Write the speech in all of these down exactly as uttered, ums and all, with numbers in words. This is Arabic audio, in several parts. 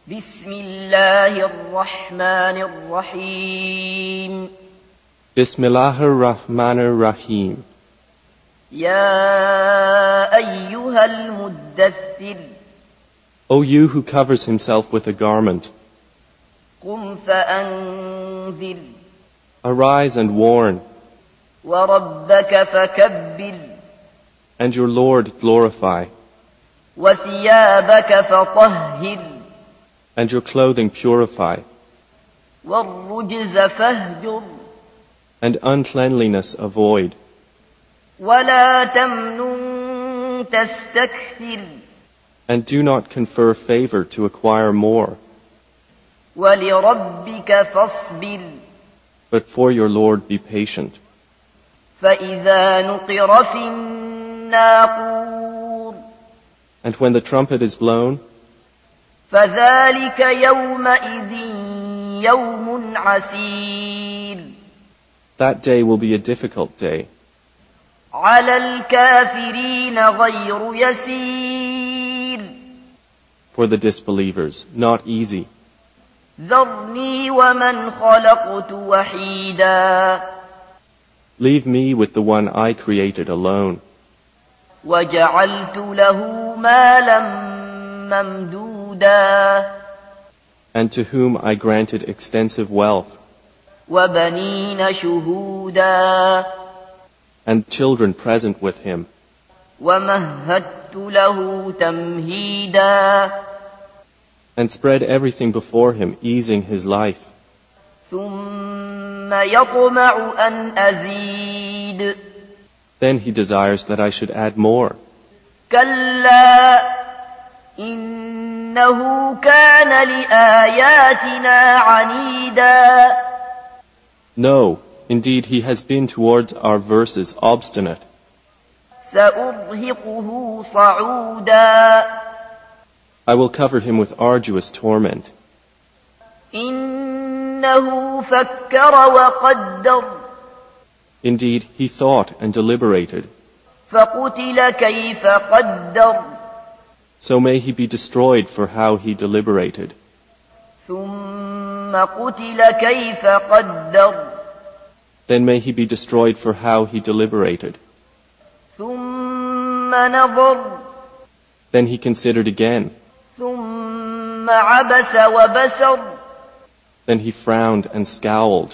بسم الله الرحمن الرحيم بسم الله الرحمن الرحيم يا أيها المدثر O you who covers himself with a garment, قم فأنذر arise and warn, وربك فكبر and your Lord glorify, وثيابك فطهر and your clothing purify, والرجز فاهجر and uncleanliness avoid, ولا تمنن تستكثر and do not confer favor to acquire more, ولربك فاصبر but for your Lord be patient. فإذا نقر في الناقور And when the trumpet is blown, فذلك يومئذ يوم عسير that day will be a difficult day. على الكافرين غير يسير For the disbelievers, not easy. ذرني ومن خلقت وحيدا Leave me with the one I created alone, وجعلت له مالا ممدودا and to whom I granted extensive wealth, وبنين شهودا and children present with him, ومهدت له تمهيدا and spread everything before him, easing his life. ثم يطمع أن أزيد Then he desires that I should add more. كلا إنه كان لآياتنا عنيدا No, indeed he has been towards our verses obstinate. سأرهقه صعودا I will cover him with arduous torment. إنه فكر وقدر Indeed, he thought and deliberated. فقتل كيف قدر So may he be destroyed for how he deliberated. ثم قتل كيف قدر Then may he be destroyed for how he deliberated. ثم نظر Then he considered again. ثم عبس وبسر Then he frowned and scowled.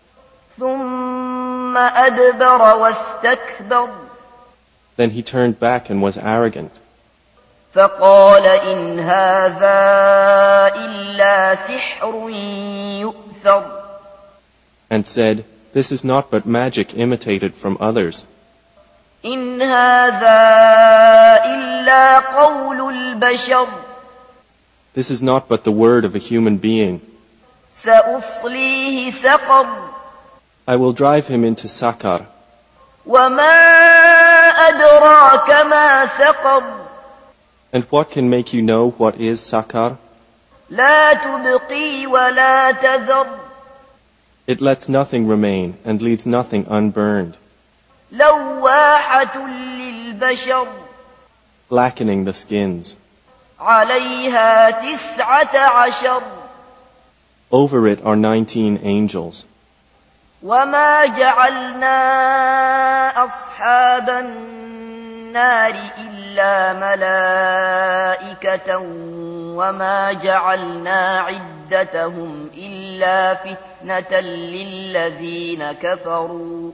ثم أدبر واستكبر Then he turned back and was arrogant. فقال إن هذا إلا سحر يؤثر And said, This is not but magic imitated from others. إن هذا إلا قول البشر This is not but the word of a human being. سأصليه سقر I will drive him into Sakar. وما أدراك ما سقر And what can make you know what is Sakar? لا تبقي ولا تذر It lets nothing remain and leaves nothing unburned, لواحة للبشر blackening the skins. عليها تسعة عشر Over it are nineteen angels. وما جعلنا أصحاب النار إلا ملائكة وما جعلنا عدتهم إلا فتنة للذين كفروا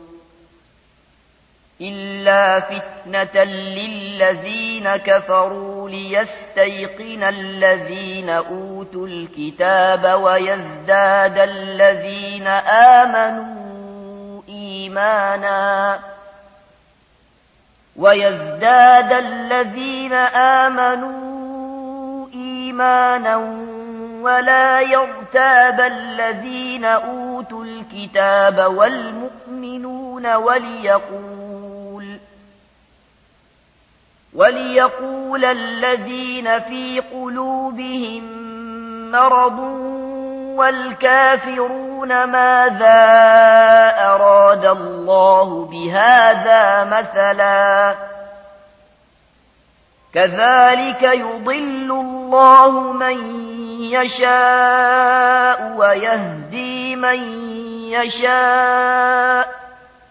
إلا فتنة للذين كفروا ليستيقن الذين أوتوا الكتاب ويزداد الذين آمنوا إيمانا ويزداد الذين آمنوا إيمانا ولا يرتاب الذين أوتوا الكتاب والمؤمنون وليقول وليقول الذين في قلوبهم مرض والكافرون ماذا أراد الله بهذا مثلا كذلك يضل الله من يشاء ويهدي من يشاء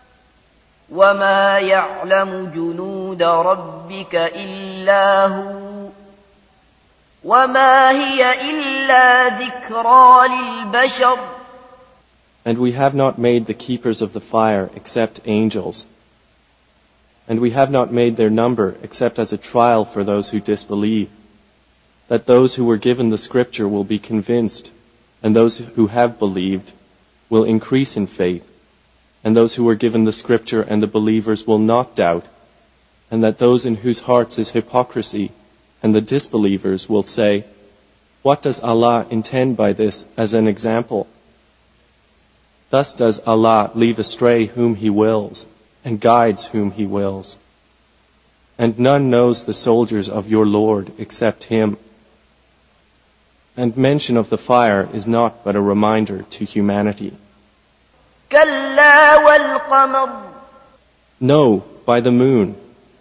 وما يعلم جنود ربك إلا هو وما هي إلا ذكرى للبشر. And we have not made the keepers of the fire except angels. And we have not made their number except as a trial for those who disbelieve, that those who were given the scripture will be convinced, and those who have believed will increase in faith, and those who were given the scripture and the believers will not doubt, and that those in whose hearts is hypocrisy and the disbelievers will say, "What does Allah intend by this as an example?" Thus does Allah leave astray whom He wills, and guides whom He wills. And none knows the soldiers of your Lord except Him. And mention of the fire is not but a reminder to humanity. كلا والقمر No, by the moon,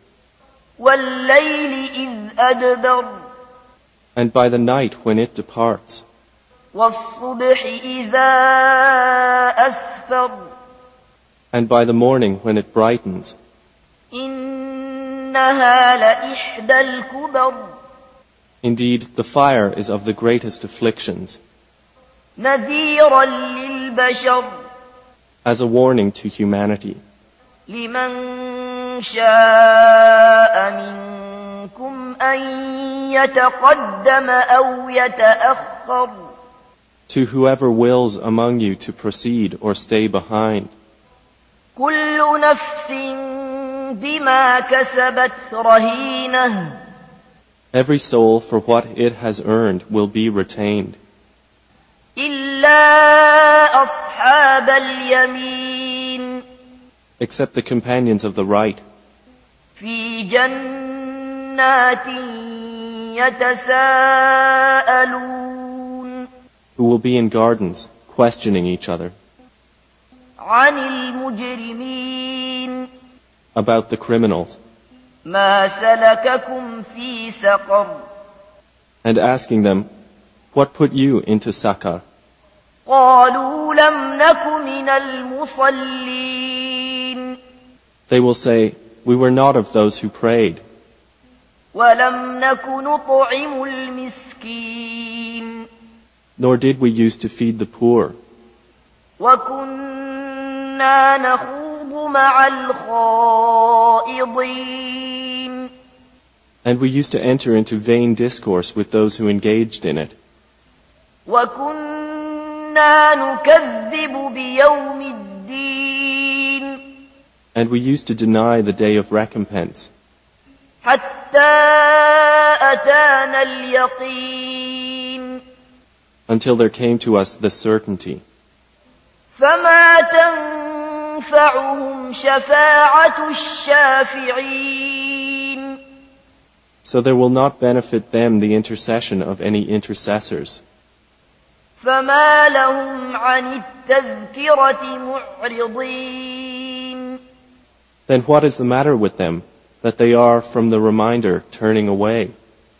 والليل إذ أدبر and by the night when it departs, والصبح إذا أسفر and by the morning when it brightens. إنها لإحدى الكبر Indeed, the fire is of the greatest afflictions, نذيرا للبشر as a warning to humanity. لمن شاء منكم أن يتقدم أو يتأخر To whoever wills among you to proceed or stay behind. كل نفس بما كسبت رهينة Every soul for what it has earned will be retained, إلا أصحاب اليمين except the companions of the right, في جنات يتساءلون who will be in gardens, questioning each other عن المجرمين about the criminals, ما سلككم في سقر and asking them, "What put you into Sakar?" قالوا لم نك من المصلين They will say, "We were not of those who prayed, ولم نك نطعم المسكين nor did we use to feed the poor, وكنا نخوض مع الخائضين and we used to enter into vain discourse with those who engaged in it, وكنا نكذب بيوم الدين and we used to deny the day of recompense, حتى أتانا اليقين until there came to us the certainty. فما تنفعهم شفاعة الشافعين So there will not benefit them the intercession of any intercessors. فما لهم عن التذكرة معرضين Then what is the matter with them, that they are from the reminder turning away,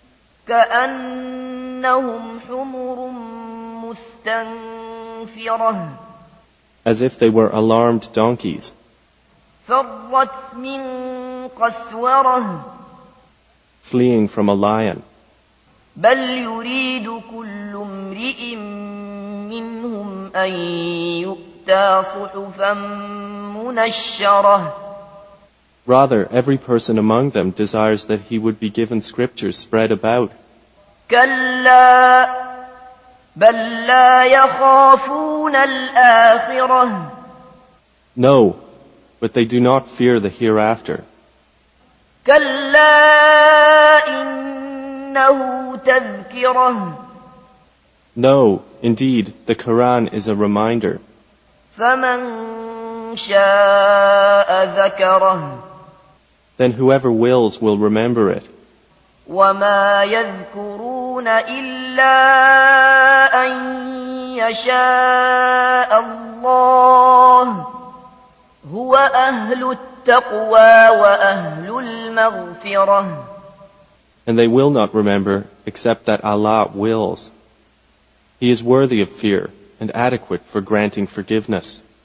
كأنهم حمر مستنفرة as if they were alarmed donkeys, فرت من قسورة fleeing from a lion? بل يريد كل امرئ منهم أن يؤتى صحفا منشرة Rather, every person among them desires that he would be given scriptures spread about. كلا بل لا يخافون الآخرة No, but they do not fear the hereafter. كلا إنه تذكرة No, indeed, the Quran is a reminder. فمن شاء ذكره Then whoever wills will remember it. وما يذكرون إلا أن يشاء الله هو أهل التقوى وأهل المغفرة And they will not remember except that Allah wills. He is worthy of fear and adequate for granting forgiveness.